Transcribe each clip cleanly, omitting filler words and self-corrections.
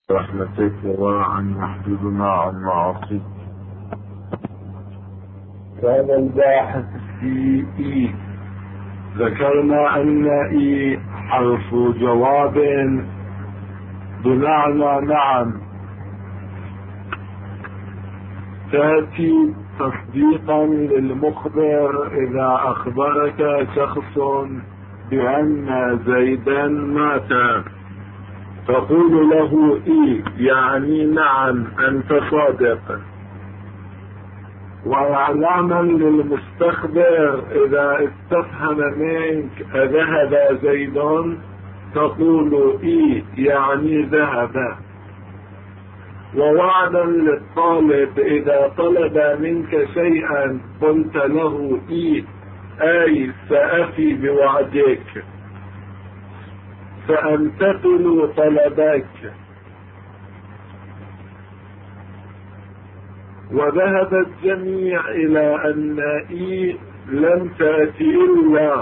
رحمتك وعن يحدثنا عن معاصيك. كان الباحث في إي، ذكرنا أن إي حرف جواب بمعنى نعم، تأتي تصديقا للمخبر إذا أخبرك شخص بأن زيدا مات، تقول له إي يعني نعم أنت صادق. وإعلاما للمستخبر إذا استفهم منك أذهب زيد، تقول إي يعني ذهب. ووعدا للطالب إذا طلب منك شيئا قلت له إي أي سأفي بوعدك، سأمتثل طلبك. وذهب الجميع إلى أن إي لم تأتي إلا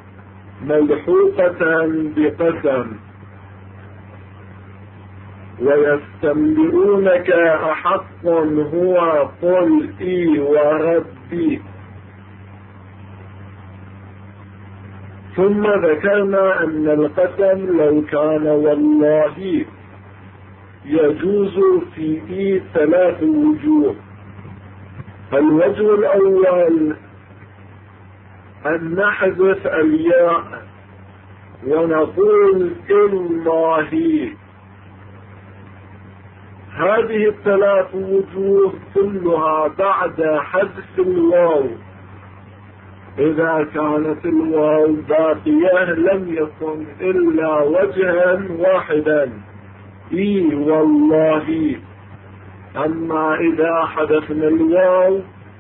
ملحوقة بقسم، ويستنبئونك أحق هو قل إي وربي. ثم ذكرنا أن القسم لو كان والله يجوز في إي 3 وجوه. الوجه الأول أن نحذف الياء ونقول الله. هذه 3 وجوه كلها بعد حذف الواو. إذا كانت الواو باقية لم يكن إلا وجها واحدا، إي والله. أما إذا حذفنا الواو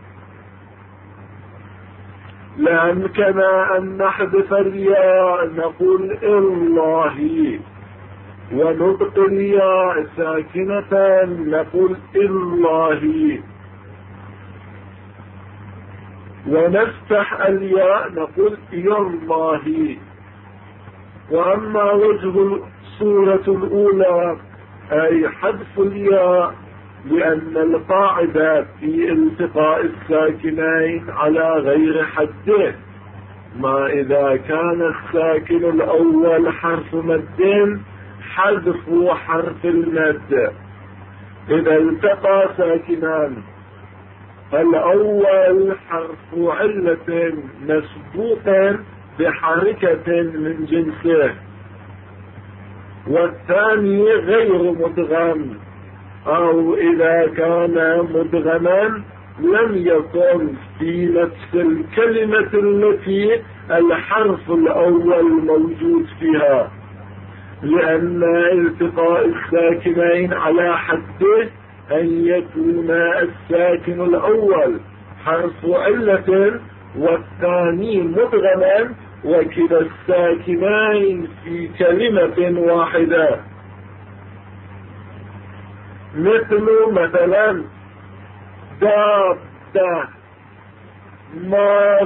لأمكن أن نحذف الياء نقول الله، ونطق الياء ساكنة نقول الله، ونفتح الياء نقول يا الله. وأما وجه الصورة الأولى أي حذف الياء، لأن القاعدة في التقاء الساكنين على غير حده. ما إذا كان الساكن الأول حرف مد حذف حرف المد. إذا التقى ساكنان، الأول حرف علة مسبوق بحركة من جنسه، والثاني غير مدغم، أو إذا كان مدغما لم يكن في نفس الكلمة التي الحرف الأول موجود فيها، لأن التقاء الساكنين على حده أن يكون الساكن الأول حرف علة والثاني مدغما، وكلا الساكنين في كلمة واحدة. مثلا دابة، ماد.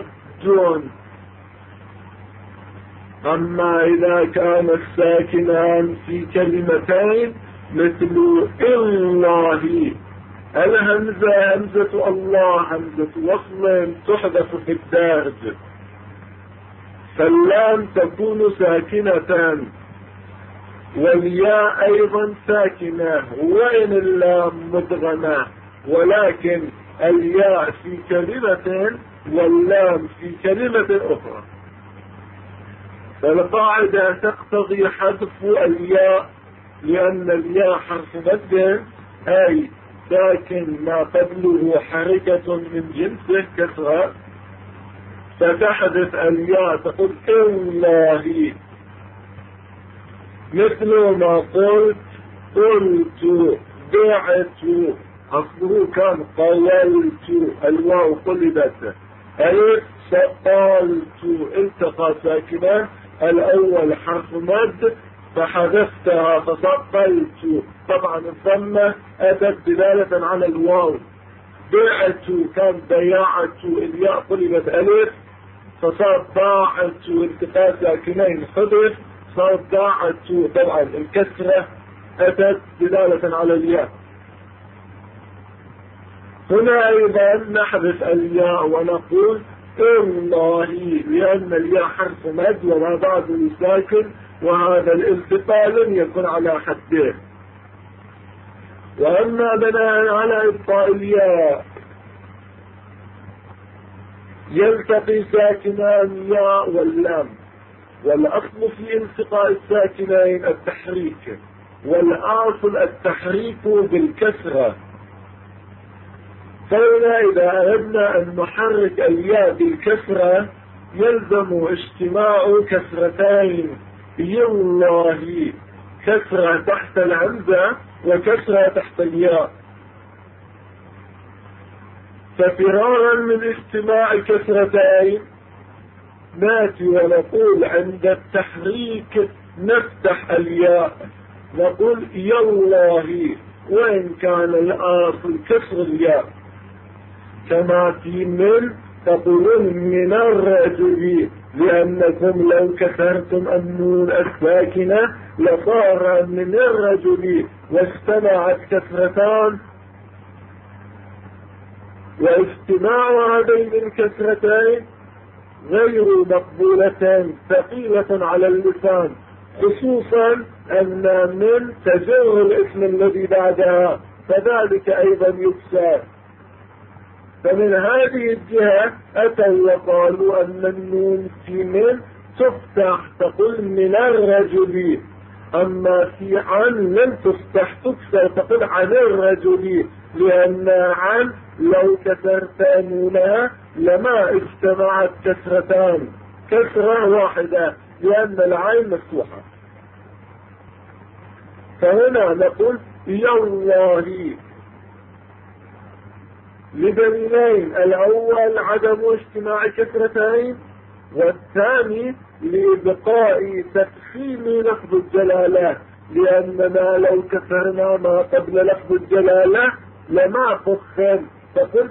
أما إذا كان الساكنان في كلمتين مثل الله، الهمزة همزة الله همزة وصل تحذف في الدارج، فاللام تكون ساكنة، والياء أيضا ساكنة وإن اللام مدغمة، ولكن الياء في كلمة واللام في كلمة أخرى. فالقاعدة تقتضي حذف الياء، لأن الياء حرف مد أي ساكن ما قبله حركة من جنسه كسرة، فتحذف الياء تقول الله. مثل ما قلت بعت، أصله كان قولت، الواو قلبت ألف، سقلت، التقى ساكنان، الأول حرف مد فحذفتها فسقلت. طبعا الضمة أتت دلالة على الواو. بعت كان بيعت، الياء قلبت ألف فصار باعت، التقى ساكنين حذف صار باعت. طبعا الكسرة أتت دلالة على الياء. هنا أيضا نحذف الياء ونقول الله، لأن الياء حرف مد وما بعده ساكن، وهذا الالتقاء لم يكن على حده. وأما بناء على إبقاء الياء يلتقي ساكنان الياء واللام، والأصل في التقاء الساكنين التحريك، والأصل التحريك بالكسرة. فهنا إذا أردنا أن نحرك الياء بالكسرة يلزم اجتماع كسرتين، يالله كسرة تحت الهمزة وكسرة تحت الياء. ففرارا من اجتماع كسرتين ناتي ونقول عند التحريك نفتح الياء، نقول يالله، وإن كان الأصل كسر الياء، كما في من تقولون من الرجل، لأنكم لو كسرتم النون الساكنة لصار من الرجل، واجتمعت كسرتان، واجتماع هذين الكسرتين غير مقبولتين ثقيلة على اللسان، خصوصا أن من تجر الاسم الذي بعدها، فذلك أيضا يكسر. فمن هذه الجهة أتوا وقالوا أن النون في من تفتح، تقول من الرجل، أما في عن لم تفتح تكسر، تقول عن الرجل، لأن عن لو كسرت نونها لما اجتمعت كسرتان، كسرة واحدة لأن العين مفتوحة. فهنا نقول يالله لدليلين: الأول عدم اجتماع كسرتين، والثاني لإبقاء تفخيم لفظ الجلالة، لأننا لو كسرنا ما قبل لفظ الجلالة لما فخم، فقلت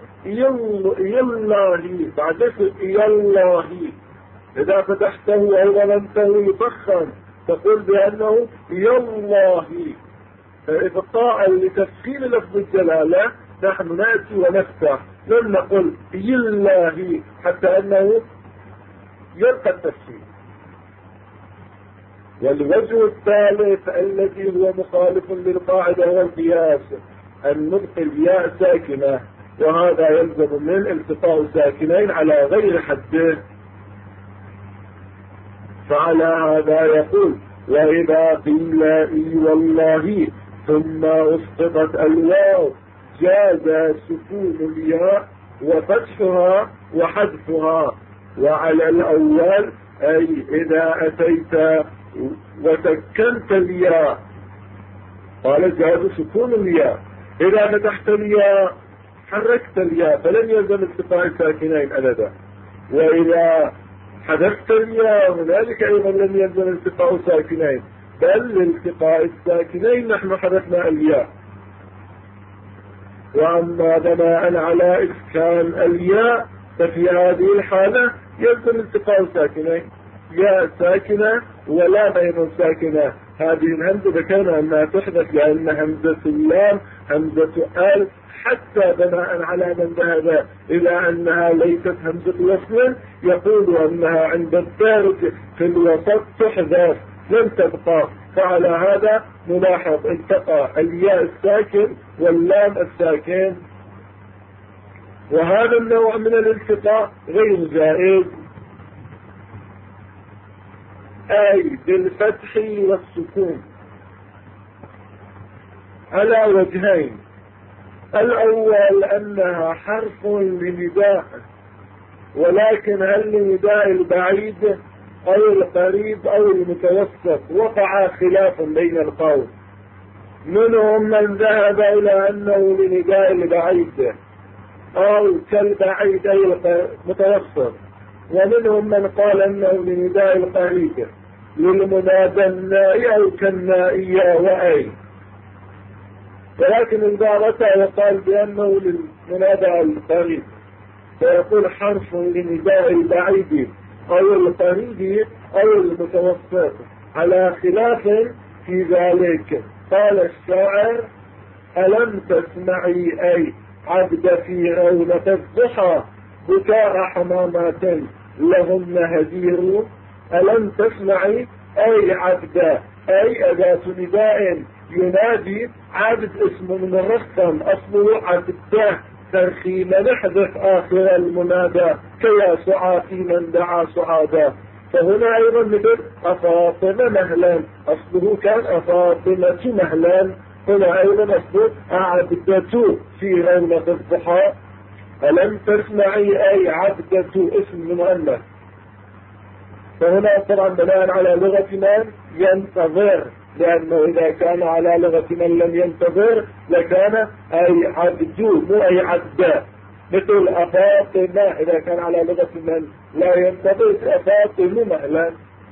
يالله بعد يالله. إذا فتحته أو ظلمته يفخم، تقول بأنه يالله. فإبقاء لتفخيم لفظ الجلالة نحن نأتي ونفتح، لن نقول يالله حتى أنه يلقى التفخيم. والوجه الثالث الذي هو مخالف للقاعدة هو القياس، أن نبقي الياء ساكنة، وهذا يلزم من التقاء ساكنين على غير حده. فعلى هذا يقول: وإذا قيل إي والله ثم أسقطت الواو جاز سكون الياء وفتحها وحذفها. وعلى الأول أي إذا أتيت وسكنت الياء قال جاز سكون الياء، إذا فتحت الياء حركت الياء فلن يلزم التقاء الساكنين أبدا، وإذا حذفت الياء هنالك أيضا لن يلزم التقاء الساكنين، بل لالتقاء الساكنين نحن حذفنا الياء. وأما بناء على إسكان الياء ففي هذه الحالة يلزم التقاء الساكنين، ياء ساكنة ولا بين ساكنة. هذه الهمزة ذكرنا أنها تحدث لأن همزة اللام همزة آل، حتى بناء على من ذهب إلى أنها ليست همزة وصل يقول أنها عند الدارج في الوسط تحذف لم تبقى. فعلى هذا نلاحظ التقى الياء الساكن واللام الساكن، وهذا النوع من الالتقاء غير جائز، أي بالفتح والسكون على وجهين: الأول أنها حرف لنداء، ولكن هل لنداء البعيد أو القريب أو المتوسط وقع خلاف بين القوم، منهم من ذهب إلى أنه لنداء البعيد أو كالبعيد أي المتوسط، ومنهم من قال أنه لنداء القريب للمنادى النائي أو كالنائية وأي، ولكن البارة وقال بأنه للمنادى القريب، فيقول حرف لنداء البعيد أو القريب أو المتوسط على خلاف في ذلك. قال الشاعر: ألم تسمعي أي عبد في رونة الضحى بكاء حمامات لهن هدير. ألم تسمعي أي عبد، أي أداة نداء ينادي عبد، اسم من الرقم أصله عبده ترخيم، نحذف آخر المنادى كيا سعاتي من دعا سعادا. فهنا أيضا مثل أفاطمة مهلا، أصله كان أفاطمة مهلا، هنا أيضا أصله عبدة في رونة الضحى. ألم تسمعي أي عبدة اسم مؤنث، فهنا طبعا بناء على لغة من ينتظر، لأنه إذا كان على لغة من لم ينتظر لكان أي عبدو مو أي عبد، مثل أفاطمة إذا كان على لغة من لا ينتظر أفاطمة مهلا.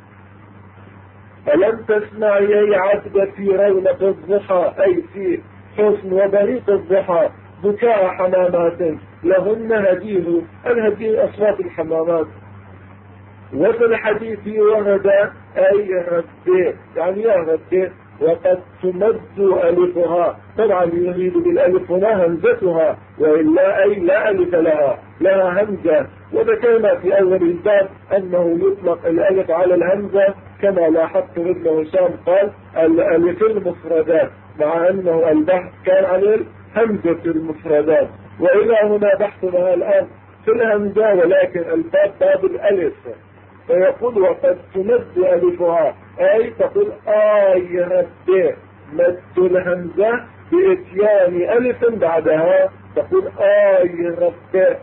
ألم تسمعي أي عبد في رونة الضحى، أي في حسن وبريق الضحى بكاء حمامات لهن هديه، الهديه أصوات الحمامات. وفي الحديث ورد أي رد، يعني يا رد وقد تمد ألفها، طبعا يريد بالألف هنا همزتها، وإلا أي لا ألف لها همزة. وذكرنا في أول الباب أنه يطلق الألف على الهمزة، كما لاحظت ابن هشام قال الألف المفردات، مع أنه البحث كان عن الهمزة المفردات. وإلى هنا بحثنا الآن في الهمزة، ولكن الباب باب الألف، فيقول وقد تمد ألفها، أي تقول آي رد، مد الهمزة بإتيان ألف بعدها، تقول آي رد.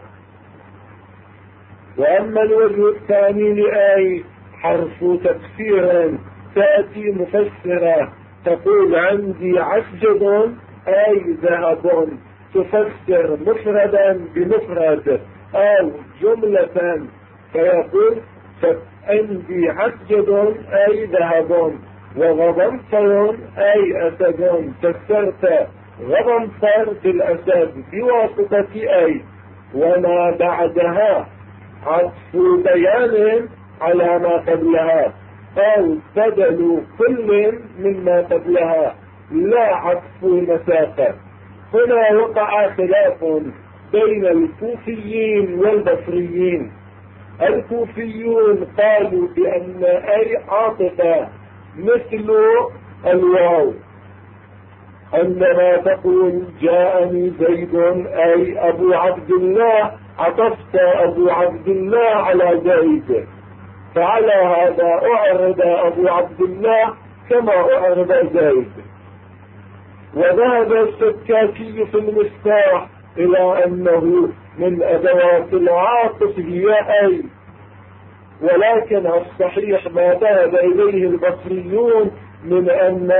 وأما الوجه الثاني لآي حرف تفسير، تأتي مفسرة، تقول عندي عسجد أي ذهب، تفسر مفردا بمفرد أو جملة، فيقول عندي عسجد أي ذهب، وغضنفر أي أسد، فسرت غضنفر بالأسد بواسطة أي. وما بعدها عطف بيان على ما قبلها، أو بدل كل مما قبلها، لا عطف مسافة. هنا وقع خلاف بين الكوفيين والبصريين. الكوفيون قالوا بأن أي عاطفة مثل الواو، عندما تقول جاءني زيد أي أبو عبد الله، عطفت أبو عبد الله على زيد، فعلى هذا أعرض أبو عبد الله كما أعرض زيد. وذهب السكاكي في المفتاح إلى أنه من أدوات العاطف هي أي، ولكن الصحيح ما ذهب إليه البصريون من أن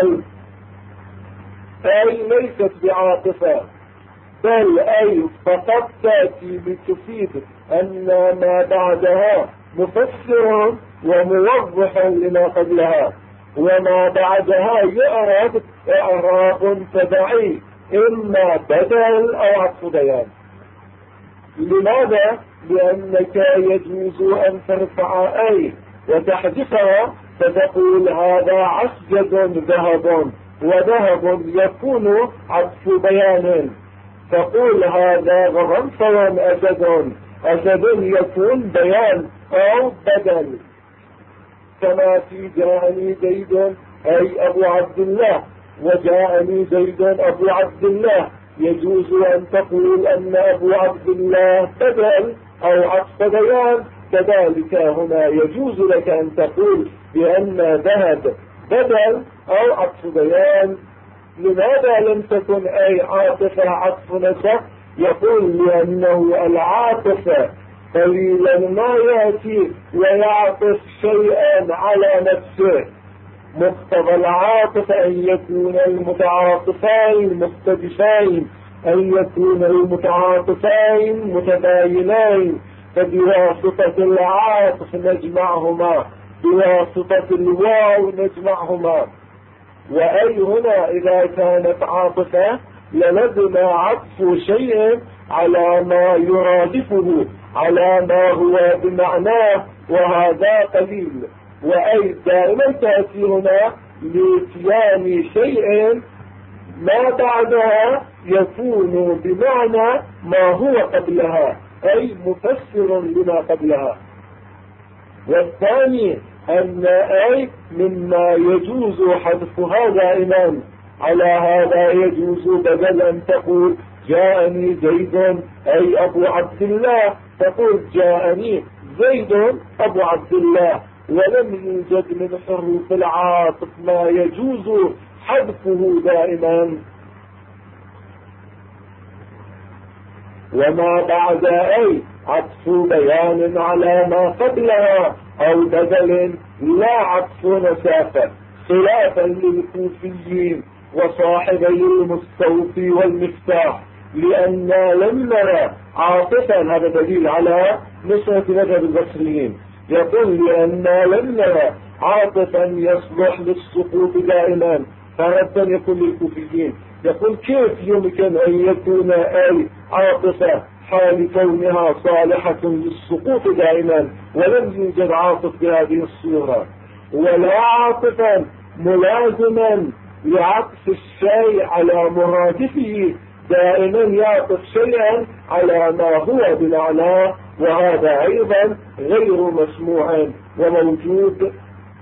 أي ليست بعاطفة، بل أي فقط تأتي لتفيد أن ما بعدها مفسر وموضح لما قبلها، وما بعدها يعرض إعراب تبعي، إما بدل أو عطف بيان. لماذا؟ لأنك يجوز أن ترفع أي وتحذفها، فتقول هذا عسجد ذهب، وذهب يكون عطف بيان، تقول هذا غضنفر أسد، أسد يكون بيان أو بدل. كما في جاءني زيد أي أبو عبد الله، وجاءني زيد أبو عبد الله، يجوز أن تقول أن أبو عبد الله بدل أو عطف بيان. كذلك هنا يجوز لك أن تقول بأن ذهب بدل أو عطف بيان. لماذا لم تكن أي عاطفة عطف نسخ؟ يقول لأنه العاطفة قليلا ما يأتي ويعطف شيئا على نفسه. مقتضى العاطفة أن يكون المتعاطفين مختلفين، أن يكون المتعاطفين متباينين، فبواسطة العاطف نجمعهما، بواسطة الواو نجمعهما. وأي هنا إذا كانت عاطفة للزم عطف شيء على ما يرادفه، على ما هو بمعناه، وهذا قليل. وأي دائما تأتي هنا لإتيان شيء ما بعدها يكون بمعنى ما هو قبلها، أي مفسر لما قبلها. والثاني أن أي مما يجوز حذفها دائما، على هذا يجوز بدل أن تقول جاءني زيد أي أبو عبد الله، تقول جاءني زيد أبو عبد الله، ولم يوجد من حروف العاطف ما يجوز حذفه دائما. وما بعد أي عطف بيان على ما قبلها أو بدل لا عطف مسافة، خلافا للكوفيين وصاحبي المستوفي والمفتاح، لأننا لم نرى عاطفا، هذا دليل على نصرة مذهب البصريين، يقول لأننا لم نرى عاطفا يصلح للسقوط دائما، فردا يكون للكوفيين. يقول كيف يمكن أن يكون أي عاطفة حال كونها صالحة للسقوط دائما ولم يوجد عاطف بهذه الصورة، ولا عاطفا ملازما لعطف الشيء على مرادفه، دائما يعطف شيئا على ما هو بمعناه، وهذا أيضا غير مسموع وموجود.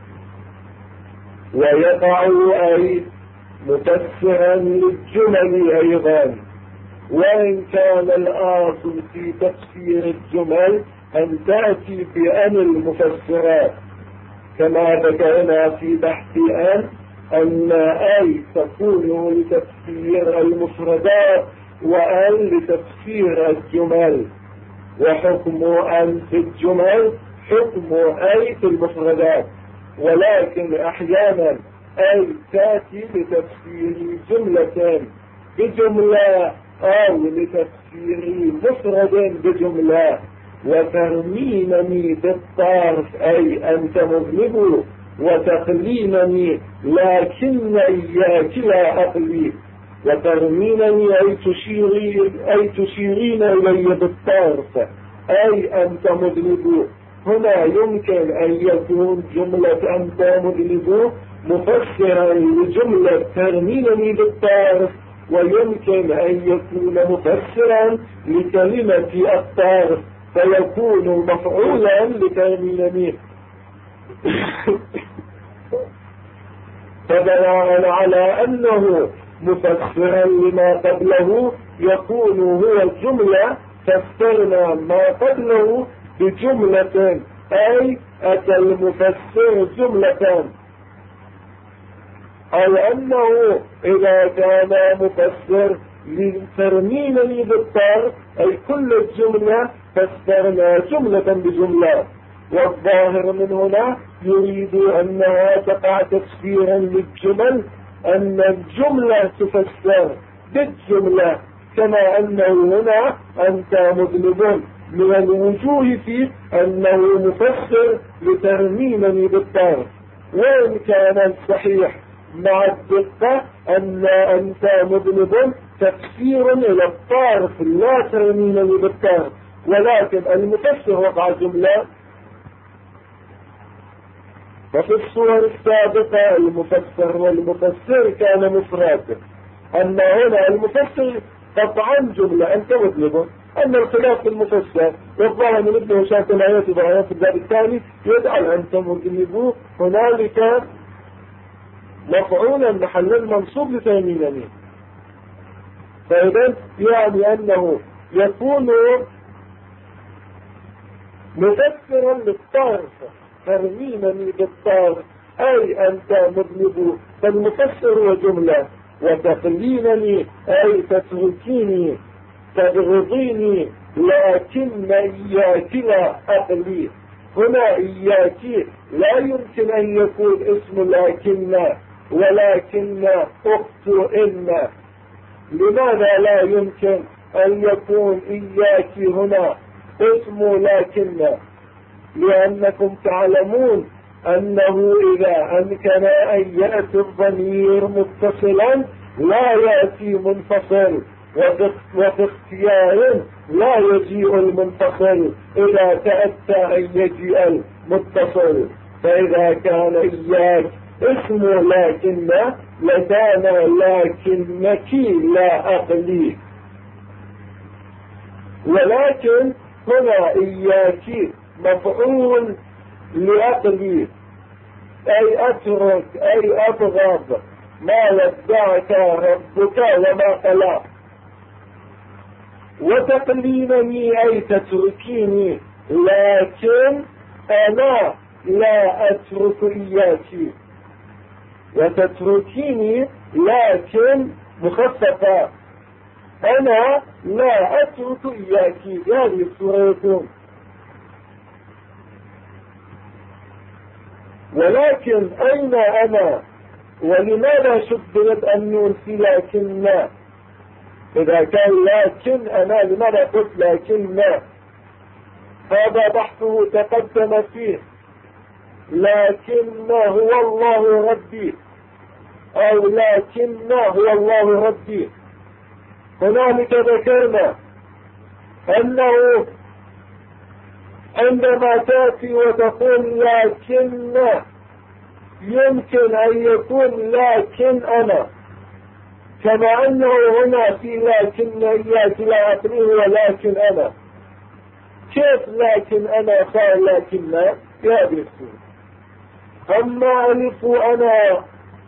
ويقع أي مفسرا للجمل أيضا، وإن كان الأصل في تفسير الجمل أن تأتي بأن المفسرات، كما ذكرنا في بحث أن أي تكون لتفسير المفردات وأن لتفسير الجمل، وحكم أن في الجمل حكم أي في المفردات، ولكن أحيانا أي تأتي لتفسير جملة بجملة أو لتفسير مفرد بجملة. وترمينني بالطرف أي أنت مذنب، وتقلينني لكن إياك لا أقلي. وترمينني أي تشيرين إلي بالطرف أي أنت مذنب. هنا يمكن أن يكون جملة أنت مذنب مفسرا لجملة ترمينني بالطرف، ويمكن أن يكون مفسرا لكلمة الطرف فيكون مفعولا لترمينني. فبناء على أنه مفسرا لما قبله يكون هو الجملة، فسرنا ما قبله بجملة، أي أتى المفسر جملة. أو أنه إذا كان مفسر لترمينني بالطرف أي كل الجملة فسرنا جملة بجملة. والظاهر من هنا يريد أنها تقع تفسيرا للجمل، أن الجملة تفسر بالجملة، كما أنه هنا أنت مذنب من الوجوه فيه أنه مفسر لترمينني بالطرف. وإن كان الصحيح مع الدقة أن أنت مذنب تفسير إلى الطرف لا ترمينني بالطرف، ولكن المفسر وقع جملة. وفي الصور السابقة المفسر والمفسر كان مفرد، أما هنا المفسر قطعا جملة أنت مذنب. أما الخلاف في المفسر والظاهر من ابن هشام كما يأتي في الباب الثاني يجعل أنت مذنب هنالك مفعولا محل المنصوب لترمينني. فإذا يعني أنه يكون مفسرا للطرف ترمينني بالطرف أي أنت مذنب، فالمفسر وجملة. وتقلينني أي تتركيني تبغضيني، لكن إياك لا أقلي. هنا إياك لا يمكن أن يكون اسم ولكن أخت إن. لماذا لا يمكن أن يكون إياك هنا اسم لكن؟ لأنكم تعلمون أنه إذا أمكن أن يأتي الضمير متصلا لا يأتي منفصل، وفي اختيار لا يجيء المنفصل إذا تأتى أن يجيء المتصل. فإذا كان إياك اسمه لكن لكان لكنك لا أقلي، ولكن هنا إياك مفعول لأقلي، أي أترك أي أبغض ما ودعك ربك وما قلى، وتقلينني أي تتركيني، لكن أنا لا أترك إياك، وتتركيني لكن مخففة، أنا لا أترك إياك. هذه السورة. ولكن أين أنا؟ ولماذا شبهت النون في لكن؟ إذا كان لكن أنا لماذا قلت لكن؟ هذا بحثه تقدم فيه. لكن هو الله ربي، أو لكن هو الله ربي. هنالك ذكرنا أنه عندما تأتي وتقول لكن يمكن أن يكون لكن أنا، كما أنه هنا في لكن إياك لا أقليه ولكن أنا. كيف لكن أنا صار لكن لا؟ يدرسون. أما ألف أنا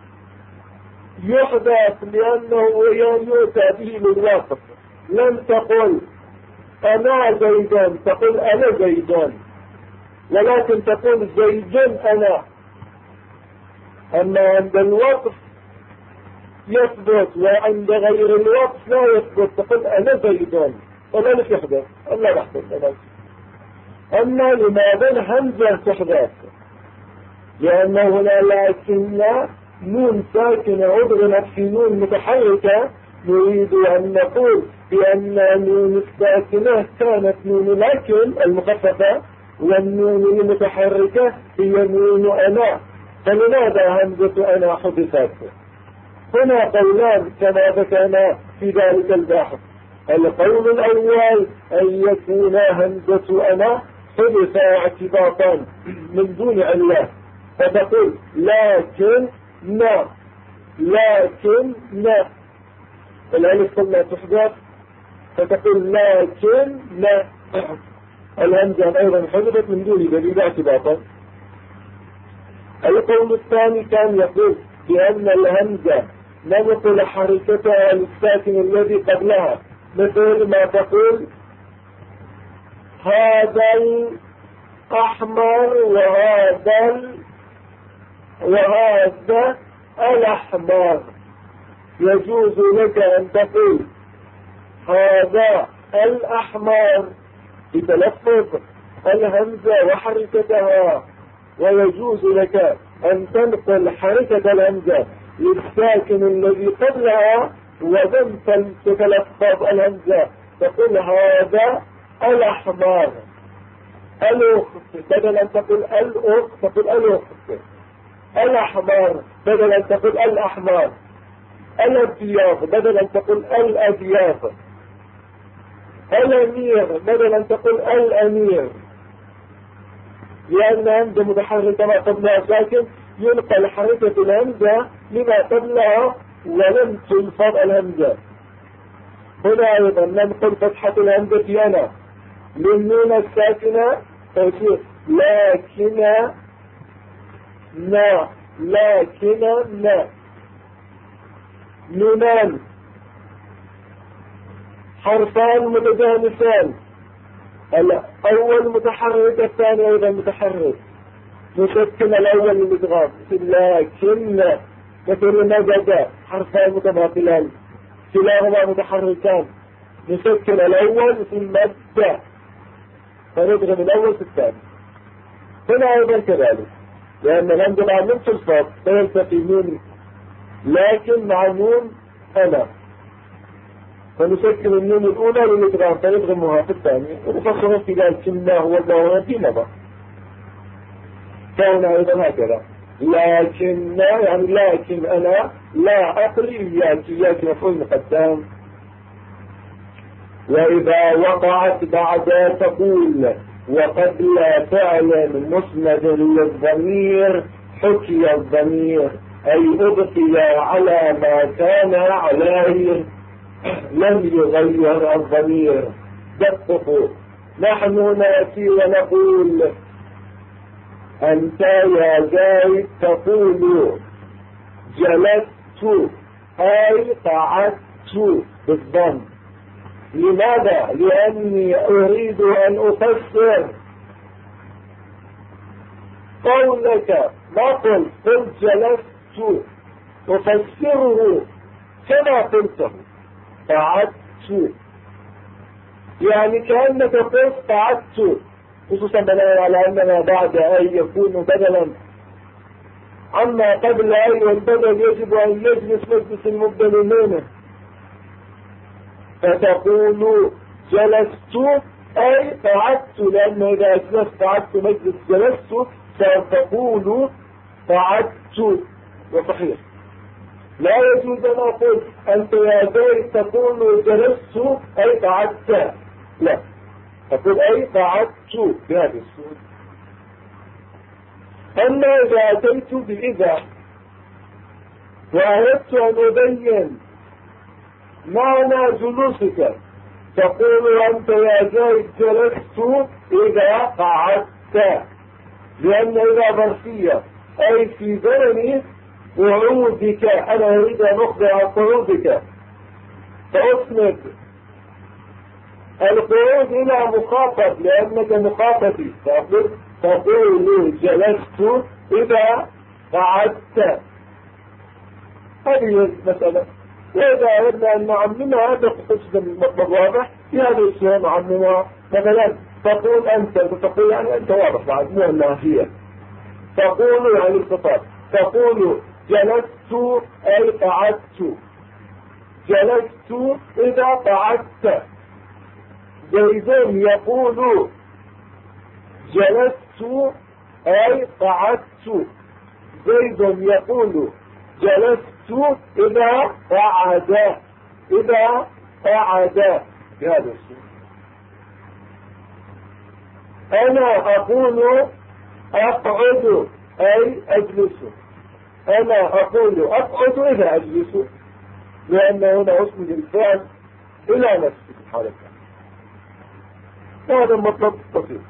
يحدث لأنه يؤتى به للوصف. لم تقل أنا زيدان، تقول أنا زيدان، ولكن تقول زيدان أنا. أما عند الوصف يثبت، وعند غير الوصف لا يثبت، تقول أنا زيدان، فذلك يحدث الله يحدث. أما لماذا الهمزة تحدث؟ لأنه هنا لكن نون ساكنة أضغمت في نون متحركة. نريد أن نقول بأن نون الساكنة كانت نون لكن المخففة، والنون المتحركة هي نون أنا، فلماذا همزة أنا حدثت؟ هنا قولان كما ذكرنا في ذلك البحث. القول الأول أن يكون همزة أنا حدث اعتباطا من دون علة، فتقول لكن لا، لكن لا، الألف لا تحدث، فتقول لكن لا. الهمزة أيضا حدثت من دون دليل اعتباطا. القول الثاني كان يقول بأن الهمزة ننقل حركتها للساكن الذي قبلها، مثل ما تقول هذا الأحمر وهذا الأحمر. يجوز لك أن تقول هذا الأحمر بتلفظ الهمزة وحركتها، ويجوز لك أن تنقل حركة الهمزة للساكن الذي قبلها ولم تتلفظ الهمزة، تقول هذا الأحمر. الأخت بدل أن تقول الأخت تقول الأخت. الأحمر بدل أن تقول الأحمر. الأبيض بدل أن تقول الأبيض. الأمير بدل أن تقول الأمير، لأن همزة متحركة ما قبلها ساكن ينقل حركة الهمزة لما قبلها ولم تلفظ الهمزة. هنا أيضا ننقل فتحة الهمزة أنا للنون الساكنة، فيصير لكن نا، لكن نا. نونان حرفان متجانسان، الأول متحرك الثاني أيضا متحرك، نسكن الأول للإدغام، لكن مثل مجد حرفان متماثلان كلاهما متحركان، نسكن الأول في المد فندغم الأول في الثاني. هنا أيضا كذلك، لأن الهمزة مع نون تلفظ فيلتقي نون لكن مع نون أنا، فنسكن النون الأولى للإدغام فندغمها في الثانية، ونفصل في ذلك ما هو الله في نظر. فهنا أيضا هكذا، لكن يعني لكن أنا لا أقلي إياك مفعول مقدم. وإذا وقعت بعد تقول وقبل فعل مسند للضمير حكي الضمير أي أبقي على ما كان عليه، لم يغير الضمير. دققوا، نحن نأتي ونقول أنت يا زيد تقول جلست أي قعدت بالضم. لماذا؟ لأني أريد أن أفسر قولك. ما قلت جلست، أفسره كما قلته قعدت، يعني كأنك قلت قعدت، خصوصا بناء على أننا بعد أن يكون بدلا عما قبل أي، والبدل يجب أن يجلس مجلس المبدل منه. فتقول جلست أي قعدت، لأن إذا أجلست قعدت مجلس جلست فتقول قعدت. وصحيح لا يجوز أن أقول أنت يا زيد تقول جلست أي قعدت، لا، أقول أي قعدت بهذا الصوت. أما إذا أتيت بإذا وأردت أن أبين معنى جلوسك، تقول أنت يا زيد جلست إذا قعدت، لأن إذا ظرفية أي في زمن قعودك، أنا أريد أن أخبر عن قعودك، فأسند القعود إلى مخاطب لأنك مخاطبي، تقول جلست إذا قعدت. هذه المسألة. وإذا أردنا أن نعممها بخصوص المطلب واضح في هذا الشيء نعممها، مثلا تقول أنت، تقول يعني أنت واضح بعد مو النافية، تقول يعني الخطاب، تقول جلست أي قعدت، جلست إذا قعدت. زيد يقول جلست أي قعدت، زيد يقول جلست إذا قعد، إذا قعد بهذا الشيء. أنا أقول أقعد أي أجلس، أنا أقول أقعد إذا أجلس، لأن هنا أسند الفعل إلى نفسه الحركة. هذا المطلب بسيط.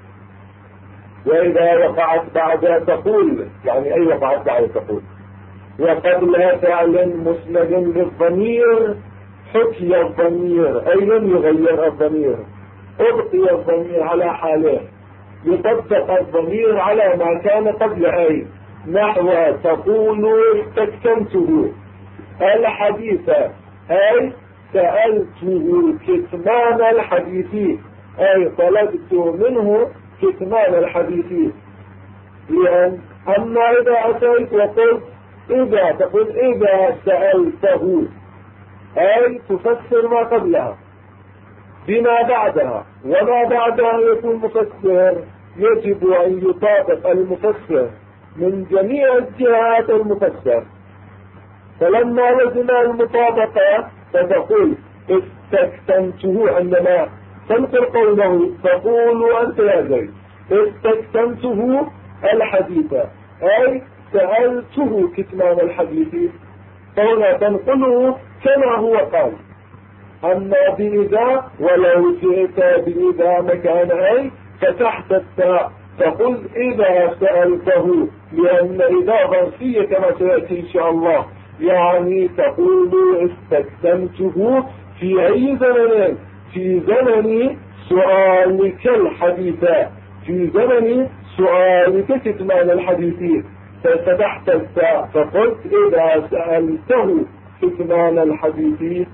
وإذا وقعت بعد تقول، يعني أي وقعت بعد تقول وقبلها فعل مسند للضمير حكي الضمير أي لم يغير الضمير، أبقي الضمير على حاله، يطبق الضمير على ما كان قبل أي، نحو تقول استكتمته الحديث أي سألته كتمان الحديث، أي طلبت منه كتمان الحديث. لأن أما إذا أتيت وقلت إذا، تقول إذا سألته أي تفسر ما قبلها بما بعدها، وما بعدها يكون مفسر، يجب أن يطابق المفسر من جميع الجهات المفسر. فلما لزم المطابقة فتقول استكتمته، عندما تنقل قوله تقول أنت يا زيد استكتمته الحديث أي سألته كتمان الحديث، فهنا تنقله كما هو قال. أما بإذا ولو جئت بإذا مكان أي فتحت التاء تقول إذا سألته، لأن إذا ظرفية كما سيأتي إن شاء الله، يعني تقول استكتمته في أي زمن؟ في زمن سؤالك الحديث، في زمن سؤالك كتمان الحديث، ففتحت التاء فقلت إذا سألته كتمان الحديث،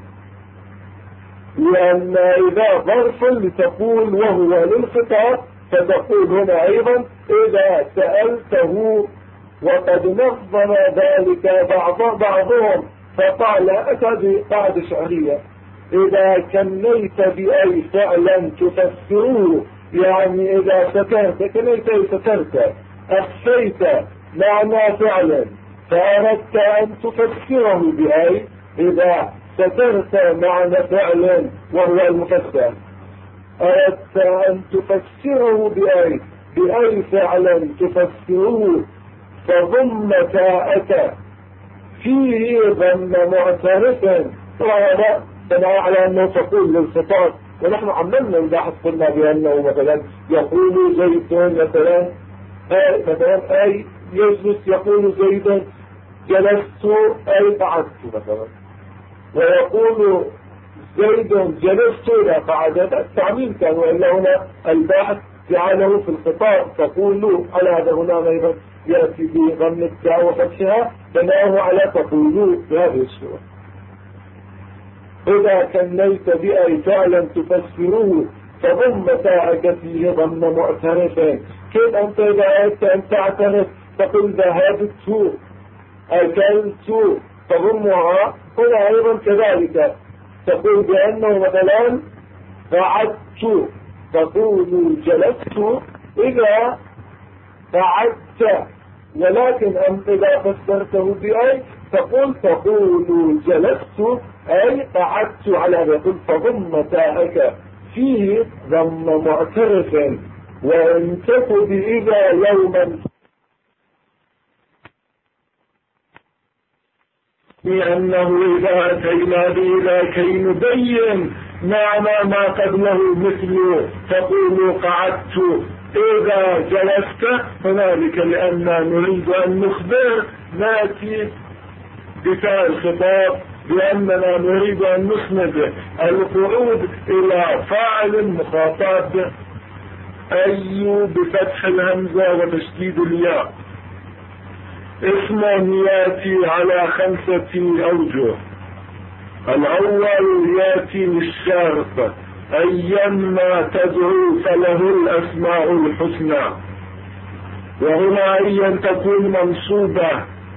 لأن إذا ظرف لتقول وهو للخطاب فتقول هنا أيضا إذا سألته. وقد نظم ذلك بعضهم فقال أتى بعد شعرية إذا كنيت بأي فعلا تفسره، يعني إذا سترت، كنيت أي سترت، أخفيت معنى فعلا فأردت أن تفسره بأي، إذا سترت معنى فعل وهو المفسر أردت أن تفسره بأي فعل تفسره، فضم تاءك فيه ضم معترفا. وهذا بناء على أنه تقول للخطاب، ونحن عملنا البحث قلنا بأنه مثلا يقول زيد مثلا أي يجلس، يقول زيد جلست أي قعدت مثلا، ويقول زيد جلست لا قعد. التعميم كان، وإلا هنا الباحث جعله في الخطاب تقول على هذا. هنا أيضا يأتي بضم التاء وفتحها بناه على تقول بهذه الصورة. إذا كنيت بأي فعلا تفسره فضم تاءك فيه ضم معترفا. كيف أنت إذا أردت أن تعترف تقول ذهبت أكلت تضمها. هنا أيضا كذلك تقول بأنه مثلا قعدت تقول جلست إذا قعدت، ولكن أنت إذا فسرته بأي تقول جلست أي قعدت. على هذا يقول فضم تاءك فيه ضم معترفا. وإن تكن إذا يوما، لأنه إذا أتينا بإذا كي نبين معنى ما قبله مثل تقول قعدت إذا جلست هنالك، لأننا نريد أن نخبر نأتي بتاء الخطاب بأننا نريد أن نسند القعود إلى فاعل مخاطب أي بفتح الهمزة وتشديد الياء. اسم ياتي على 5 أوجه. الأول ياتي للشرط، أيما تدعو فله الأسماء الحسنى، وهنا أيا تكون منصوبة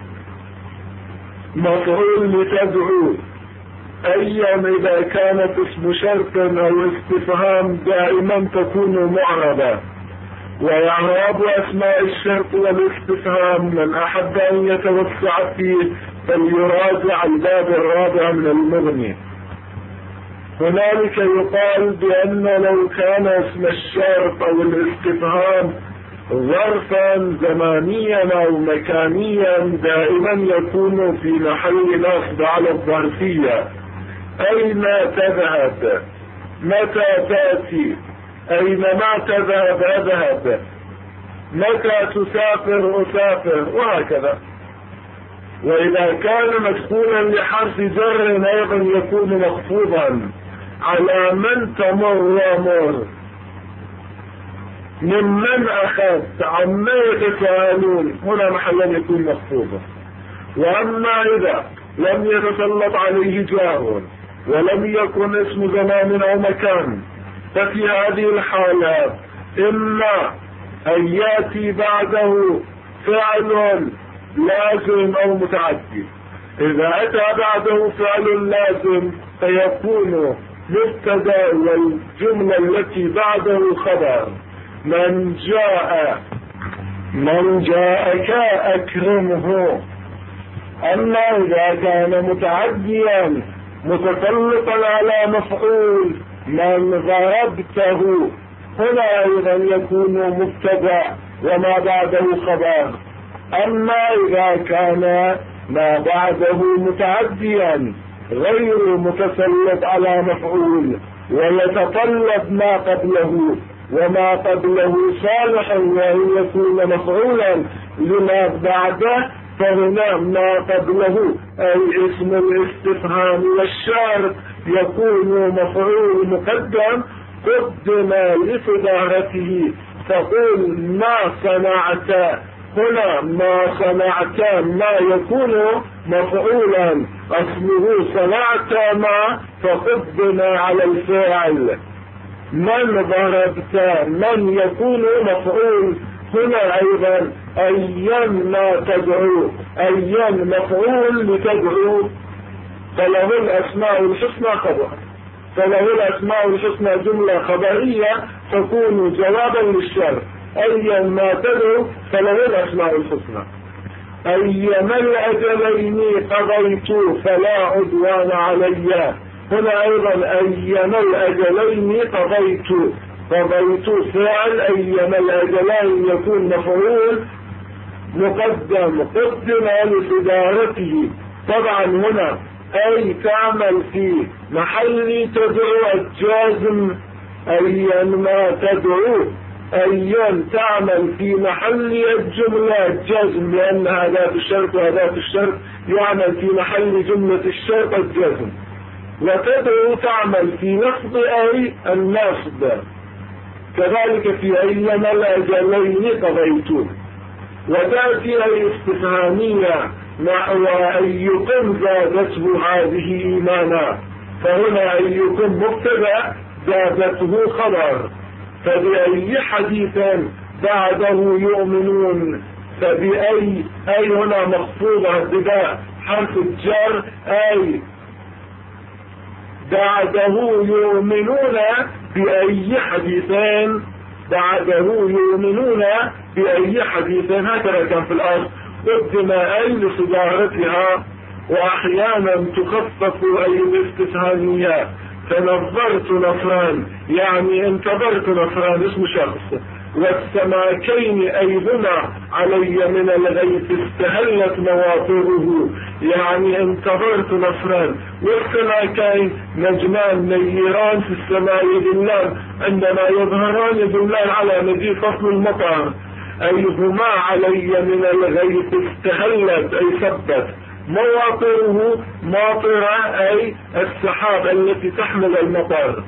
مفعول لتدعو. أيا إذا كانت اسم شرط أو استفهام دائما تكون معربة. وإعراب أسماء الشرط والاستفهام من أحب أن يتوسع فيه فليراجع الباب الرابع من المغني. هنالك يقال بأن لو كان اسم الشرط أو الاستفهام ظرفا زمانيا أو مكانيا دائما يكون في محل نصب على الظرفية. أين تذهب؟ متى تأتي؟ أينما تذهب أذهب، متى تسافر أسافر، وهكذا. وإذا كان مدخولا لحرف جر أيضا يكون مخفوضا على من تمر ومر، ممن أخذت، عما يتساءلون، هنا محلا يكون مخفوضا. وأما إذا لم يتسلط عليه جار ولم يكن اسم زمان أو مكان ففي هذه الحالات إما أن يأتي بعده فعل لازم أو متعدي. إذا أتى بعده فعل لازم فيكون مبتدأ والجملة التي بعده خبر. من جاءك أكرمه. أما إذا كان متعديا متسلطا على مفعول من ضربته هنا أيضا يكون مبتدأ وما بعده خبر. أما إذا كان ما بعده متعديا غير متسلط على مفعول ويتطلب ما قبله وما قبله صالحا وأن يكون مفعولا لما بعده، فهنا ما قبله أي اسم الاستفهام والشرط يكون مفعول مقدم قدم لصدارته. تقول ما صنعت، هنا ما صنعت ما يكون مفعولا أصله صنعت ما فقدم على الفعل. من ضربت من يكون مفعول، هنا أيضا أيا ما تدعو، أيا مفعول لتدعو فله الأسماء الحسنى خبر، فله الأسماء الحسنى جملة خبرية تكون جوابا للشر. أيا ما تدعو فله الأسماء الحسنى. أيما الأجلين قضيت فلا عدوان علي، هنا أيضا أيما الأجلين قضيت فعل أيما الأجلين يكون مفعول قدم لصدارته. طبعا هنا أي تعمل في محل تدعو الجازم، أيا ما تدعو، أيا تعمل في محل الجملة الجازم، لأن أداة الشرط وأداة الشرط يعمل في محل جملة الشرط الجازم. وتدعو تعمل في نصب أي النصب، كذلك في أيما الأجلين قضيت. وتأتي أي استفهامية نحو أيكم زادته هذه إيمانا، فهنا أيكم مبتدأ زادته خبر، فبأي حديث بعده يؤمنون، فبأي أي هنا مخفوضة ابتداء حرف الجر، أي بعده يؤمنون بأي حديثين، بعده يؤمنون بأي حديثين، هكذا كان في الأصل. قدم أي لصدارتها، وأحيانا تخفف أي الاستثنائيات، فنظرت نصران يعني انتظرت نصران اسم شخص. والسماكين أيهما علي من الغيث استهلت مواطره، يعني انتظرت نصران. والسماكين نجمان نيران في السماء يدلان، عندما يظهران يدلان على مجيء فصل المطر. أيهما علي من الغيث استهلت أي ثبت، مواطره ماطرة أي السحاب التي تحمل المطر.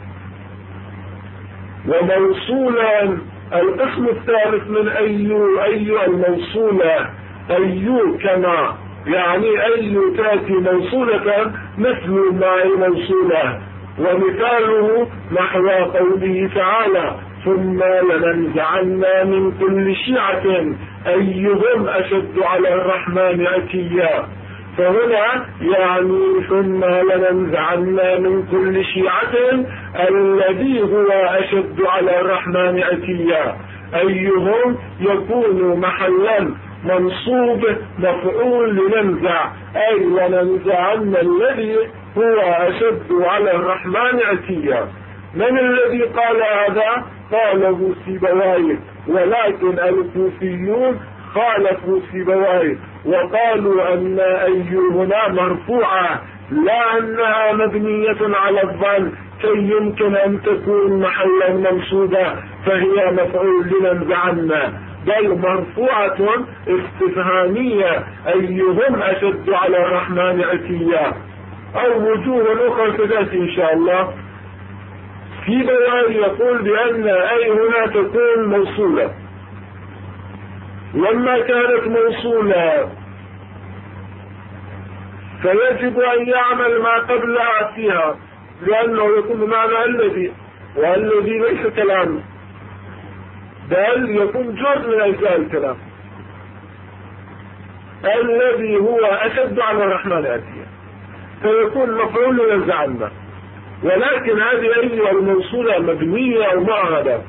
وموصولا القسم الثالث من أي الموصولة، أي كما يعني أي تأتي موصولة مثل ما موصولة. ومثاله نحو قوله تعالى ثم لننزعن من كل شيعة أيهم أشد على الرحمن عتيا، فهنا يعني ثم لننزعن من كل شيعة الذي هو أشد على الرحمن عتيا. أيهم يكون محلا منصوب مفعول لننزع، أي لننزعن الذي هو أشد على الرحمن عتيا. من الذي قال هذا؟ قاله سيبويه، ولكن الكوفيون خالفوا سيبويه وقالوا أن أي هنا مرفوعة، لا أنها مبنية على الظن كي يمكن أن تكون محلا منصوبة فهي مفعول لننزعن، بل مرفوعة استفهامية أيهم أشد على الرحمن عتيا. أو وجوه أخرى كذلك إن شاء الله. في بيان يقول بأن أي هنا تكون موصولة، لما كانت موصولة فيجب أن يعمل ما قبلها فيها، لأنه يكون بمعنى الذي، والذي ليس كلام بل يكون جزء من أجزاء الكلام. الذي هو أشد على الرحمن عتيا فيكون مفعول لننزعن. ولكن هذه أي الموصولة مبنية أو معربة.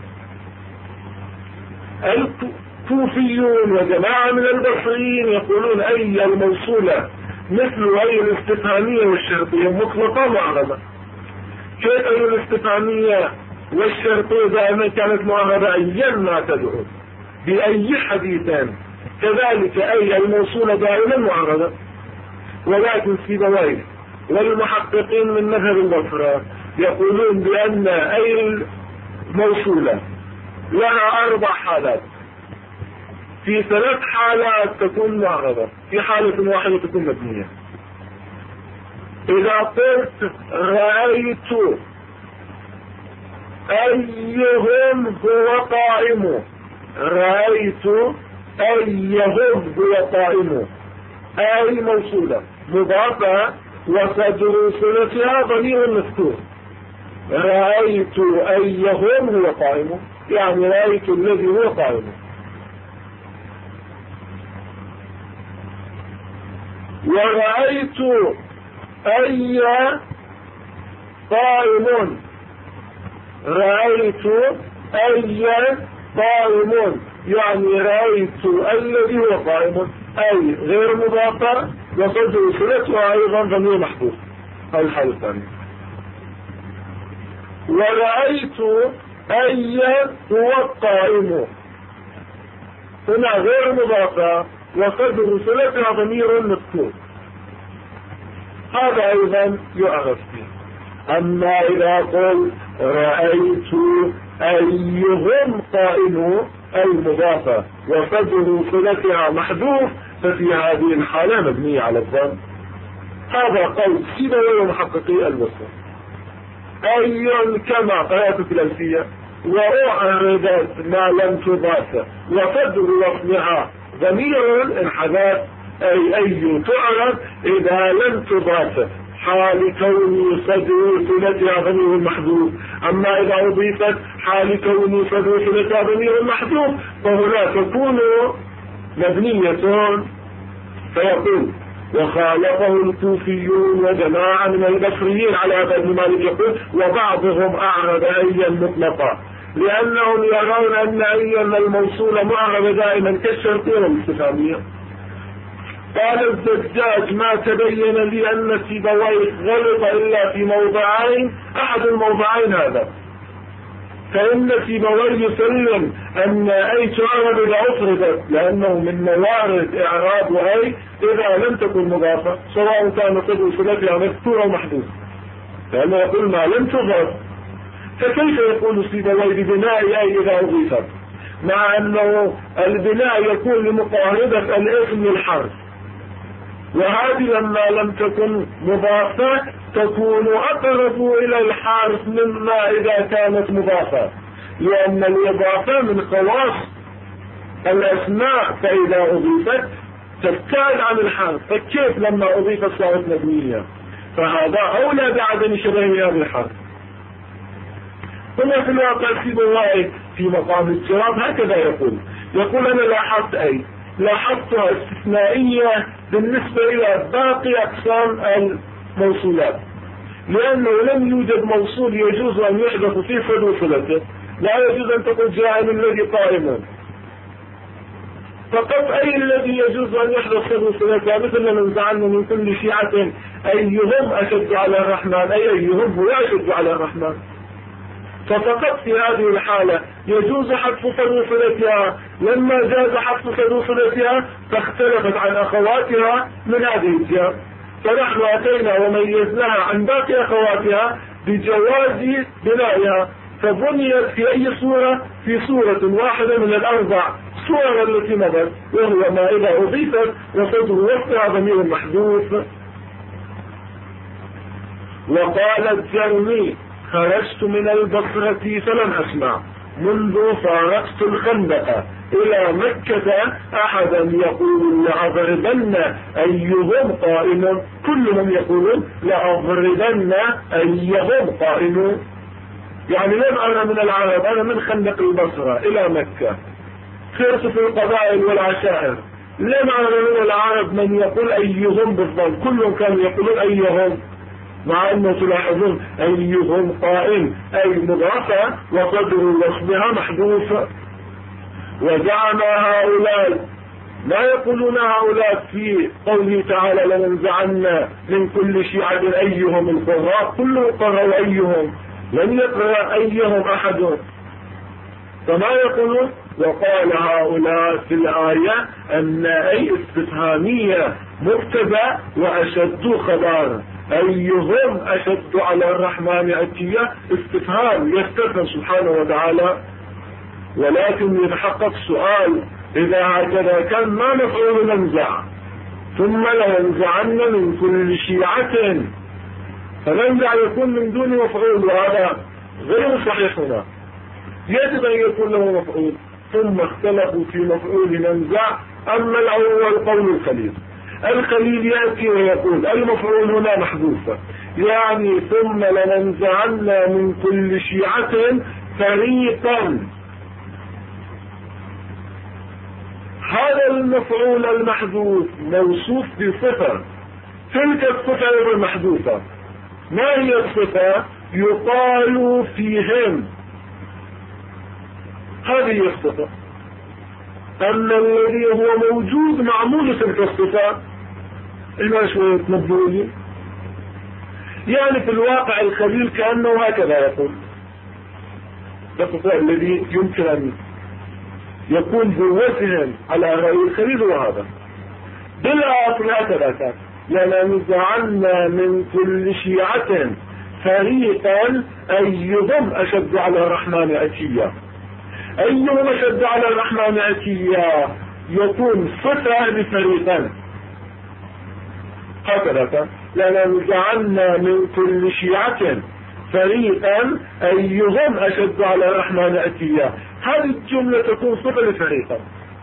الكوفيون وجماعة من البصريين يقولون أي الموصولة مثل أي الاستفهامية والشرطية مطلقة معربة. كيف أي الاستفهامية والشرطية دائما كانت معربة أيا ما تدعو بأي حديثان، كذلك أي الموصولة دائما معربة. ولكن سيبويه والمحققين من مذهب البصرة يقولون بأن أي الموصولة لها 4 حالات، في 3 حالات تكون معربة، في حالة واحدة تكون مبنية. إذا قلت رأيت أيهم هو قائم، رأيت أيهم هو قائم، أي موصولة مضافة وصدر صلتها ضمير مذكور. رأيت أيهم هو قائم، يعني رأيت الذي هو قائم. ورأيت أي قائم، رأيت أي قائم، يعني رأيت الذي هو قائم، أي غير مضافة وصدر صلتها أيضا ضمير محذوف. هذه الحالة الثانية. ورأيت أي هو القائم، هنا غير مضافة وصدر صلتها ضمير مذكور، هذا أيضا يعرف به. أما إذا قلت رأيت أيهم قائم المضافة وصدر صلتها محذوف، ففي هذه الحالة مبنية على الضم. هذا قول سيبويه ومحققي الوصف. أي كما قرأت في الألفية وأعرضت ما لم تضاف وصدر وصلها ضمير انحذف، أي تعرف إذا لم تضاف حال كون صدر صلتها ضمير محذوف. أما إذا أضيفت حال كون صدر صلتها ضمير محذوف فهنا تكون مبنية. فيقول وخالفه الكوفيون وجماعة من البصريين على هذا ابن مالك، يقول وبعضهم أعرب أيا مطلقا لأنهم يرون أن أيا الموصولة معربة دائما كالشرطية والاستفهامية. قال الزجاج ما تبين لي أن سيبويه غلط إلا في موضعين، أحد الموضعين هذا، فإن سيبويه يسلم أن أي تعرب إذا أفردت، لأنه من موارد إعراب أي إذا لم تكن مضافة سواء كان صدر صلتها مذكورة أو محذوف، لأنه يقول ما لم تضاف. فكيف يقول سيبويه ببناء أي إذا أضيفت، مع أنه البناء يكون لمقاربة الاسم للحرف، وهذه لما لم تكن مضافة تكون أقرب إلى الحرف مما إذا كانت مضافة، لأن الإضافة من خواص الأسماء، فإذا أضيفت تبتعد عن الحرف، فكيف لما أضيفت صارت مبنية؟ فهذا أولى بعدم شبهها بالحرف. ثم في الواقع سيبويه في مقام الجواب هكذا يقول أنا لاحظتها استثنائية بالنسبة إلى باقي أقسام الموصولات، لأنه لم يوجد موصول يجوز أن يحدث في صدر صلته، لا يجوز أن تقول جاء الذي قائم، فقط أي الذي يجوز أن يحدث صدر صلته، مثل من زعلنا من كل شيعة أيهم أشد على الرحمن، أيهم هو أشد على الرحمن، ففقط في هذه الحالة يجوز حذف صدر صلتها. لما جاز حذف صدر صلتها فاختلفت عن أخواتها من هذه الجهة، فنحن أتينا وميزناها عن باقي أخواتها بجواز بنائها، فبنيت في أي صورة؟ في صورة واحدة من الأربع صور التي مضت، وهو ما إذا أضيفت وصدر وصلها ضمير محذوف. وقال الجرمي خرجت من البصرة فلم أسمع منذ فارقت الخندق إلى مكة أحدا يقول لأضربن أيهم قائم، كلهم يقولون لأضربن أيهم قائم. يعني لم أنا من العرب، أنا من خندق البصرة إلى مكة، سرت في القبائل والعشائر، لم أنا من العرب من يقول أيهم بالضبط، كلهم كانوا يقولون أيهم، مع أنه تلاحظون أيهم قائم أي مضافة وصدر وصلها محذوف. وزعم هؤلاء ما يقولون هؤلاء في قوله تعالى لننزعن من كل شيعة أيهم القراء، كله قرأوا أيهم، لم يقرأ أيهم أحد، فما يقولون. وقال هؤلاء في الآية أن أي استفهامية مبتدأ وأشد خبر، أيهم أشد على الرحمن عتية استفهام يستفهم سبحانه وتعالى. ولكن يتحقق سؤال، إذا هكذا كان ما مفعول ننزع، ثم لننزعن من كل شيعة، فننزع يكون من دون مفعول، وهذا غير صحيح هنا، يجب أن يكون له مفعول. ثم اختلفوا في مفعول ننزع. أما الأول قول الخليل يأتي ويقول المفعول هنا محذوفة، يعني ثم لننزعن من كل شيعة فريقا. هذا المفعول المحذوف موصوف بصفة، تلك الصفة المحذوفة ما هي الصفة؟ يقال فيهم، هذه الصفة. أما الذي هو موجود معمول تلك الصفة إلا شوية مبدولي. يعني في الواقع الخليل كأنه هكذا يقول، الصفة الذي يمكن أن يكون بوجه على رأي الخليل، وهذا بالأصل هكذا كان: لننزعن من كل شيعة فريقا أيهم أشد على الرحمن عتيا. أيهم أشد على الرحمن عتيا يكون صفة لفريقا، هكذا كان: لننزعن من كل شيعة فريقا أيهم أشد على الرحمن عتيا. هذه الجملة تكون صفة لفريقا،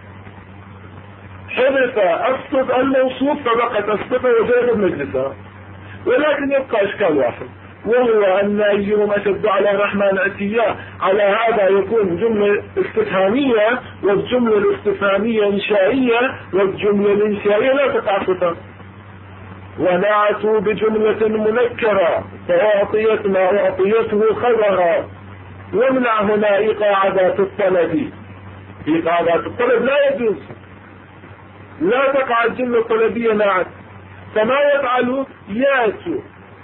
حذف الصفة الموصوف فبقت الصفة وزيد مجلسها، ولكن يبقى إشكال واحد، وهو أن أيهم أشد على الرحمن عتيا على هذا يكون جملة استفهامية، والجملة الاستفهامية إنشائية، والجملة الإنشائية لا تقع صفة. ونعتوا بجملة منكرة فأعطيت ما أعطيته خبرا، ومنع هنا إيقاع ذات الطلب. إيقاع ذات الطلب لا يجوز، لا تقع الجملة الطلبية نعت. فما يفعل؟ ياتوا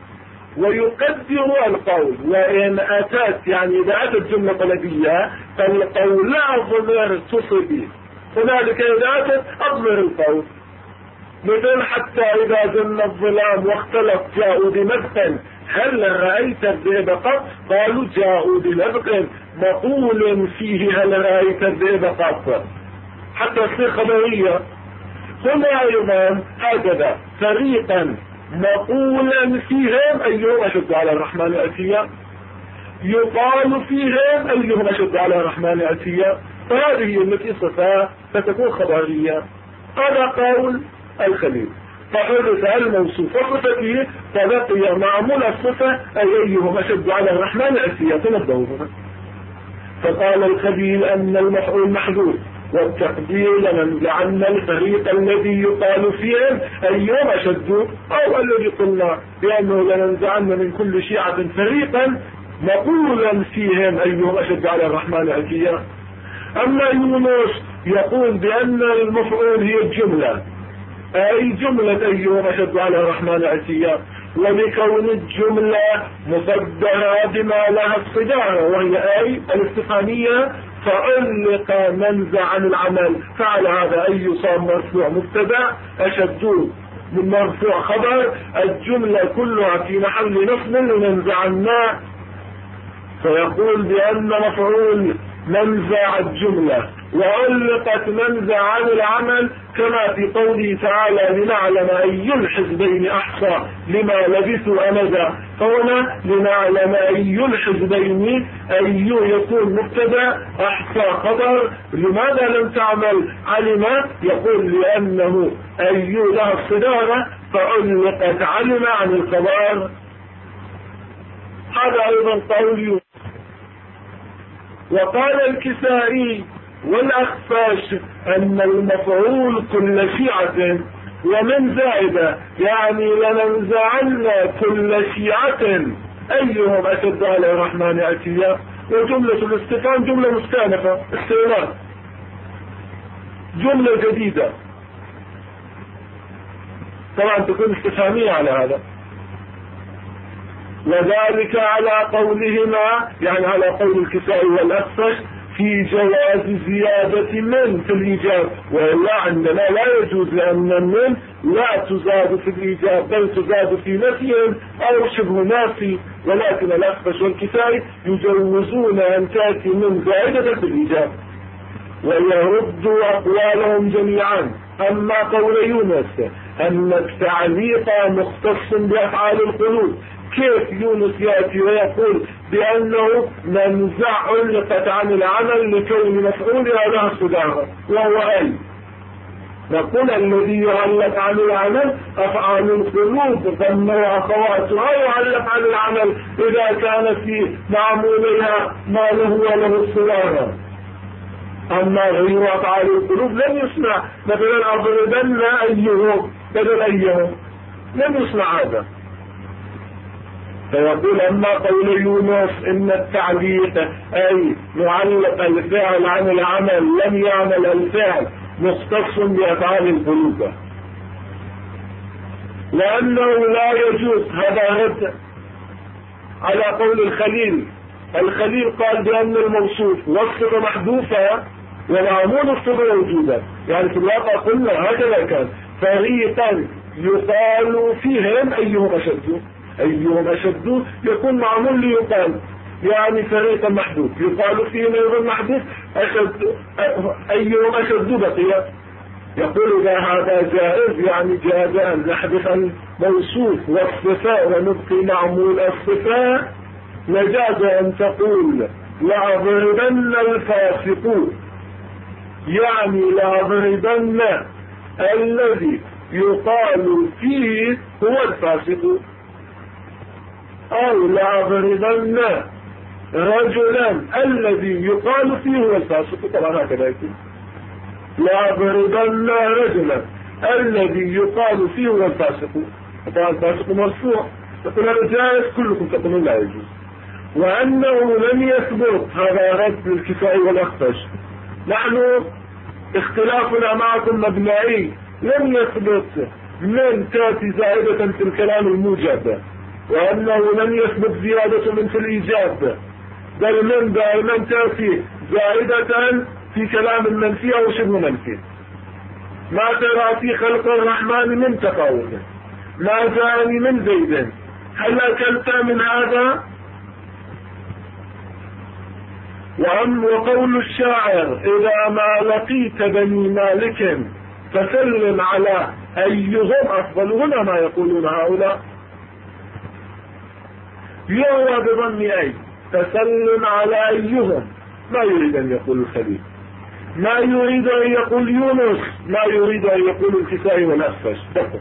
ويقدر القول، وإن أتت يعني إذا أتت جملة طلبية فالقول أضمر تصبي، هنالك إذا أتت أضمر القول، مثل: حتى إذا جن الظلام واختلط جاءوا بمدق هل رأيت الذئب قط؟ قالوا جاءوا بلبق مقول فيه هل رأيت الذئب قط، حتى تصير خبرية. هنا أيضا هكذا: فريقا مقولا فيهم أيهم أشد على الرحمن عتيا، يقال فيهم أيهم أشد على الرحمن عتيا، فهذه التي صفة فتكون خبرية. هذا قول الخليل، فحدث الموصوف وصفته فبقي معمول الصفة أي أيهم أشد على الرحمن عتيا. تنبهوا هنا. فقال الخليل أن المفعول محذوف، والتقدير لننزعن الفريق الذي يقال فيهم أيهم أشد، أو الذي قلنا بأنه لننزعن من كل شيعة فريقا مقولا فيهم أيهم أشد على الرحمن عتيا. أما يونس يقول بأن المفعول هي الجملة، أي جملة أيهم أشد على الرحمن عتيا، ولكون الجملة مصدرة بما لها الصدارة وهي أي الاستفهامية فعلق منزع عن العمل، فعلى هذا أي صار مرفوع مبتدا أشد من مرفوع خبر، الجملة كلها في محل نصب لننزع الناء، فيقول بأن مفعول منزع الجملة وعلقت منزع عن العمل، كما في قوله تعالى: لنعلم أي الحزبين أحصى لما لبثوا أمدا. فهنا لنعلم أي الحزبين أي يكون مبتدا أحصى خبر. لماذا لم تعمل علم؟ يقول لأنه أي لها الصدارة فعلقت علم عن الخبر. هذا أيضا قول يونس. وقال الكسائي والأخفاش أن المفعول كل شيعة ومن زائدة، يعني لننزعن كل شيعة أيهم أشد على الرحمن عتيا. وجملة الاستفهام جملة مستأنفة استئناف، جملة جديدة طبعا تكون استفهامية على هذا، وذلك على قولهما يعني على قول الكسائي والأخفش في جواز زيادة من في الإيجاب، وإلا عندنا لا يجوز، لأن من لا تزاد في الإيجاب بل تزاد في نفي أو شبه نافي، ولكن الأخفش والكسائي يجوزون أن تأتي من زائدة في الإيجاب ويردوا أقوالهم جميعا. أما قول يونس أن التعليق مختص بأفعال القلوب، كيف يونس يأتي ويقول بأنه منزع علقت عن العمل لكون مفعولها لها صدارة وهو أي؟ نقول الذي يعلق عن العمل أفعال القلوب ضمنها أخواتها يعلق عن العمل إذا كان في معمولها ما له وله الصدارة. أما غير أفعال القلوب لم يسمع، مثلا أضربن أيهم بدل أيهم لم يسمع هذا. فيقول أما قول يونس إن التعليق أي معلق الفعل عن العمل لم يعمل الفعل مختص بأفعال القلوب، لأنه لا يجوز. هذا رد على قول الخليل. الخليل قال بأن الموصوف والصفة محذوفة ومعمول الصفة موجودة، يعني في الواقع قلنا هكذا كان فريقا يقال فيهم أيهم أشد يكون معمول ليقال، يعني فريقا محدود يقال فيهم أيضا محدود أيهم أشد بقي. يقول إذا هذا جائز يعني جاز أن نحذف الموصوف والصفة ونبقي معمول الصفة، لجاز أن تقول لأضربن الفاسق، يعني لأضربن الذي يقال فيه هو الفاسق، أو لأضربن رجلا الذي يقال فيه هو الفاسق. طبعا هكذا يكون لأضربن رجلا الذي يقال فيه هو الفاسق. طبعا الفاسق مرفوع، تقول هذا جائز، كلكم تقولون لا يجوز. وأنه لم يثبت، هذا رد للكسائي والأخفش، نحن اختلافنا معكم مبنائي، لم يثبت من تأتي زائدة في الكلام الموجب، وأنه لم يثبت زيادة من في الإيجاب، بل من دائما تأتي زائدة في كلام منفي أو شبه منفي. ما ترى في خلق الرحمن من تفاوت، ما جاءني من زيد، هل أكلت من هذا؟ وقول الشاعر إذا ما لقيت بني مالك فسلم على أيهم أفضل، هنا ما يقولون هؤلاء يروى بضم أي، فسلم على أيهم، ما يريد أن يقول الخليل، ما يريد أن يقول يونس، ما يريد أن يقول الكسائي والأخفش.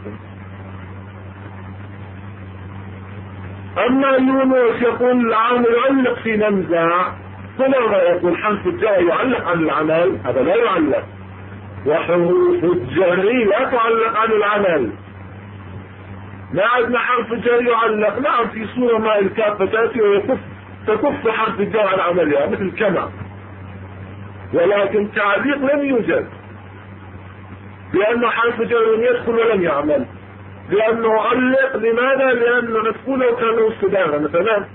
أما يونس يقول العامل يعلق في نمزع، هنا يقول حرف الجر يعلق عن العمل، هذا لا يعلق، وحروف الجر لا تعلق عن العمل. ما عندنا حرف الجر يعلق، نعم في صورة ما الكافة تأتي تكف حرف الجر عن عملها مثل كما، ولكن تعليق لم يوجد، لأنه حرف جر يدخل ولم يعمل، لأنه علق. لماذا؟ لأنه مدخوله كان استدارة مثلا.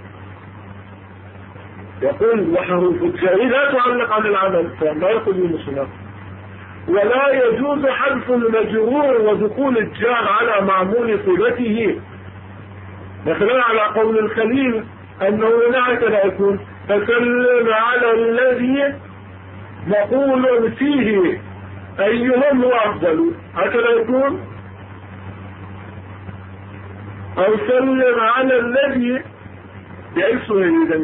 يقول وحروف الجر لا تعلق عن العمل، فما يقول المسلم. ولا يجوز حذف المجرور ودخول الجار على معمول صلته، مثلا على قول الخليل أنه هكذا يكون فسلم على الذي مقول فيه أيهم هو أفضل، هكذا يكون. أو سلم على الذي بأيسه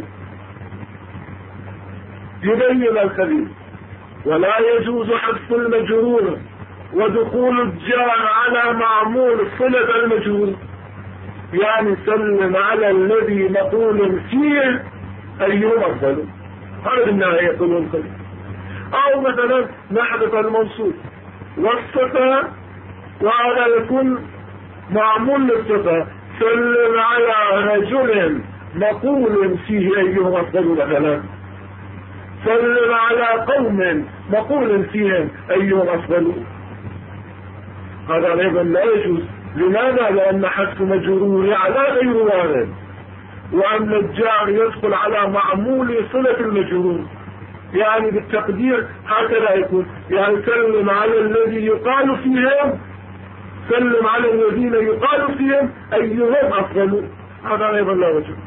يبين الخليل. ولا يجوز حذف المجرور ودخول الجار على معمول صلة المجرور، يعني سلم على الذي مقول فيه أيهم أفضل، هذا بالنهاية يقولون الخليل. أو مثلا نحذف الموصول والصفة وهذا يكون معمول للصفة، سلم على رجل مقول فيه أيهم أفضل مثلا، سلم على قوم مقول فيهم أيهم أفضل، هذا أيضا لا يجوز. لماذا؟ لأن حذف مجرور على غير وارد، وأن الجار يدخل على معمول صلة المجرور، يعني بالتقدير هكذا يكون، يعني سلم على الذي يقال فيهم، سلم على الذين يقال فيهم أيهم أفضل، هذا أيضا لا وجه.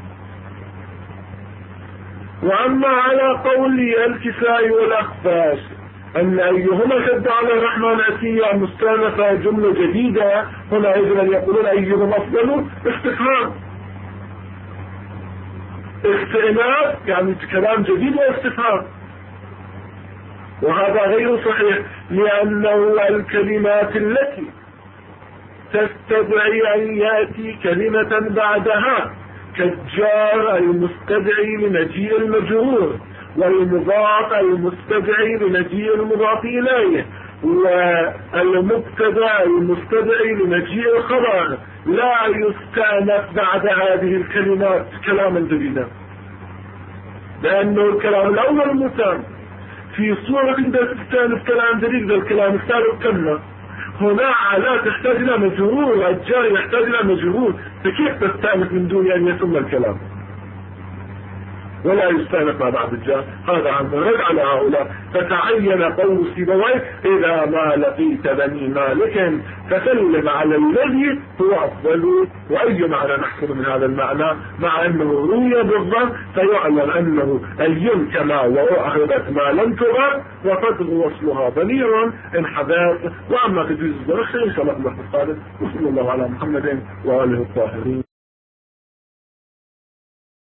وأما على قول الكسائي والأخفاش أن أيهما شد على الرحمن أتيا مستانفة جملة جديدة، هنا إذن يقولون أيهم أفضل استفهام استئناف، يعني كلام جديد واستفهام، وهذا غير صحيح، لأنه الكلمات التي تستدعي أن يأتي كلمة بعدها كالجار المستدعي لمجيء المجرور، والمضاف المستدعي لمجيء المضاف إليه، والمبتدا المستدعي لمجيء الخبر، لا يستأنف بعد هذه الكلمات كلاما جديدا، لأنه الكلام الأول متام في صورة تستأنف كلام جديد، الكلام الثالث كلمة. هنا لا تحتاج إلى مجرور، الجار يحتاج إلى مجرور، فكيف تستأنف من دون أن يتم الكلام؟ ولا يستأنف ما بعد الجار. هذا عن رد على هؤلاء. فتعين قول سيبويه إذا ما لقيت بني مالك فسلم على الذي هو أفضل. وأي معنى نحصل من هذا المعنى؟ مع أنه روي بالظن فيعلم أنه أي كما وأعرضت ما لم تغر وقد وصلها بليغ إن حذات. وأما تجوز الزرخ إن شاء الله في الوقت القادم. وصلى الله على محمد وآله الطاهرين.